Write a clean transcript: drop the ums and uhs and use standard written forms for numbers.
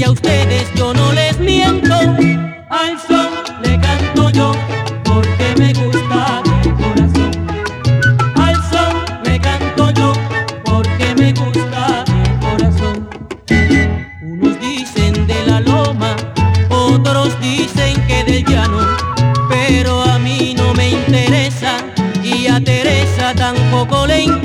a ustedes yo no les miento. Al son le canto yo porque me gusta de corazón. Al son le canto yo porque me gusta de corazón. Unos dicen de la loma, otros dicen que del llano, pero a mí no me interesa y a Teresa tampoco le interesa.